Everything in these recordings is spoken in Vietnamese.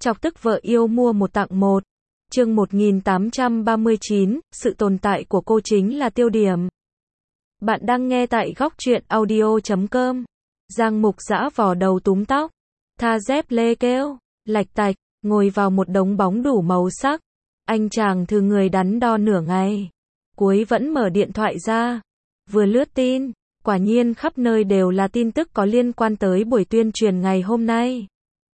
Chọc tức vợ yêu mua một tặng một. Chương 1839, sự tồn tại của cô chính là tiêu điểm. Bạn đang nghe tại góc truyện audio.com. Giang Mục Dã vò đầu túm tóc, tha dép lê kêu, lạch tạch, ngồi vào một đống bóng đủ màu sắc. Anh chàng thư người đắn đo nửa ngày, cuối vẫn mở điện thoại ra, vừa lướt tin, quả nhiên khắp nơi đều là tin tức có liên quan tới buổi tuyên truyền ngày hôm nay.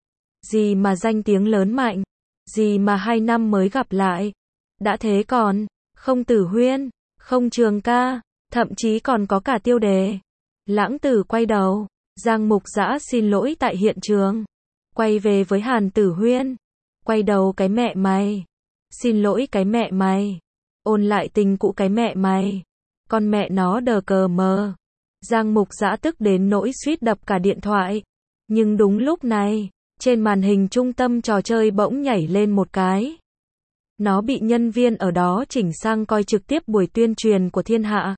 Gì mà danh tiếng lớn mạnh, gì mà 2 năm mới gặp lại. Đã thế còn, không Tử Huyên, không Trường Ca, thậm chí còn có cả tiêu đề. Lãng Tử quay đầu, Giang Mục Dã xin lỗi tại hiện trường. Quay về với Hàn Tử Huyên. Quay đầu cái mẹ mày. Xin lỗi cái mẹ mày. Ôn lại tình cũ cái mẹ mày. Con mẹ nó đờ cờ mờ. Giang Mục Dã tức đến nỗi suýt đập cả điện thoại. Nhưng đúng lúc này, trên màn hình trung tâm trò chơi bỗng nhảy lên một cái. Nó bị nhân viên ở đó chỉnh sang coi trực tiếp buổi tuyên truyền của Thiên Hạ.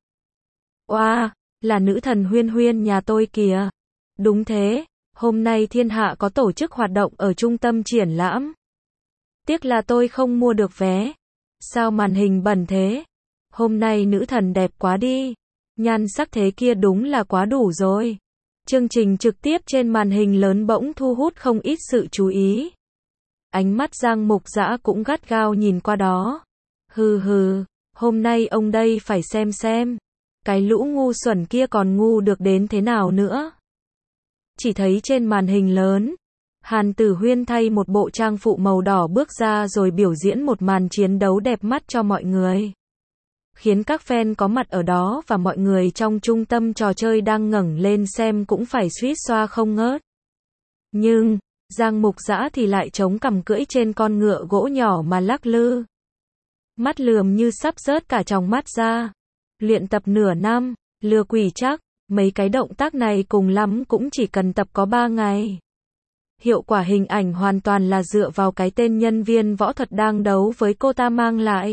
Oa, là nữ thần Huyên Huyên nhà tôi kìa. Đúng thế, hôm nay Thiên Hạ có tổ chức hoạt động ở trung tâm triển lãm. Tiếc là tôi không mua được vé. Sao màn hình bẩn thế? Hôm nay nữ thần đẹp quá đi. Nhan sắc thế kia đúng là quá đủ rồi. Chương trình trực tiếp trên màn hình lớn bỗng thu hút không ít sự chú ý. Ánh mắt Giang Mục Dã cũng gắt gao nhìn qua đó. Hừ, hôm nay ông đây phải xem. Cái lũ ngu xuẩn kia còn ngu được đến thế nào nữa. Chỉ thấy trên màn hình lớn, Hàn Tử Huyên thay một bộ trang phụ màu đỏ bước ra rồi biểu diễn một màn chiến đấu đẹp mắt cho mọi người. Khiến các fan có mặt ở đó và mọi người trong trung tâm trò chơi đang ngẩng lên xem cũng phải suýt xoa không ngớt. Nhưng, Giang Mục Dã thì lại chống cằm cưỡi trên con ngựa gỗ nhỏ mà lắc lư. Mắt lườm như sắp rớt cả tròng mắt ra. Luyện tập nửa năm, lừa quỷ chắc, mấy cái động tác này cùng lắm cũng chỉ cần tập có 3 ngày. Hiệu quả hình ảnh hoàn toàn là dựa vào cái tên nhân viên võ thuật đang đấu với cô ta mang lại.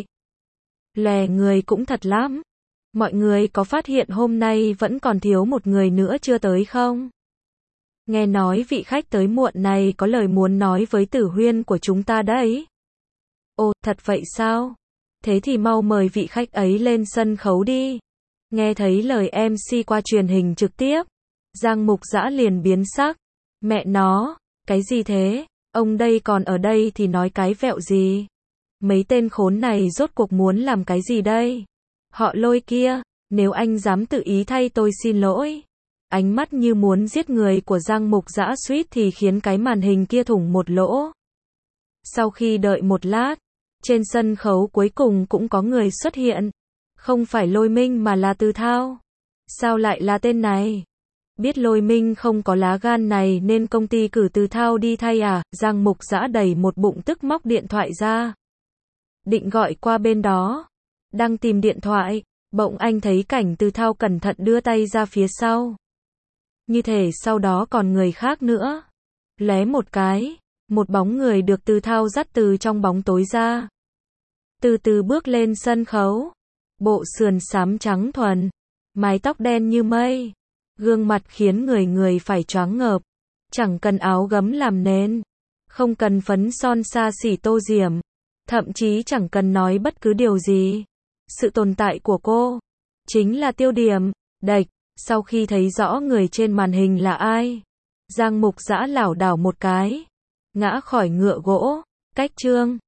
Lè người cũng thật lắm. Mọi người có phát hiện hôm nay vẫn còn thiếu một người nữa chưa tới không? Nghe nói vị khách tới muộn này có lời muốn nói với Tử Huyên của chúng ta đấy. Ồ, thật vậy sao? Thế thì mau mời vị khách ấy lên sân khấu đi. Nghe thấy lời MC qua truyền hình trực tiếp, Giang Mục Dã liền biến sắc. Mẹ nó, cái gì thế? Ông đây còn ở đây thì nói cái vẹo gì? Mấy tên khốn này rốt cuộc muốn làm cái gì đây? Họ Lôi kia, nếu anh dám tự ý thay tôi xin lỗi. Ánh mắt như muốn giết người của Giang Mục Dã suýt thì khiến cái màn hình kia thủng một lỗ. Sau khi đợi một lát, trên sân khấu cuối cùng cũng có người xuất hiện. Không phải Lôi Minh mà là Từ Thao. Sao lại là tên này? Biết Lôi Minh không có lá gan này nên công ty cử Từ Thao đi thay à? Giang Mục Dã đầy một bụng tức móc điện thoại ra. Định gọi qua bên đó. Đang tìm điện thoại, bỗng anh thấy cảnh Từ Thao cẩn thận đưa tay ra phía sau. Như thể sau đó còn người khác nữa. Lóe một cái, một bóng người được Từ Thao dắt từ trong bóng tối ra. Từ từ bước lên sân khấu. Bộ sườn xám trắng thuần, mái tóc đen như mây. Gương mặt khiến người phải choáng ngợp. Chẳng cần áo gấm làm nền. Không cần phấn son xa xỉ tô diểm. Thậm chí chẳng cần nói bất cứ điều gì. Sự tồn tại của cô chính là tiêu điểm. Đạch, sau khi thấy rõ người trên màn hình là ai, Giang Mục Dã lảo đảo một cái, ngã khỏi ngựa gỗ. Cách chương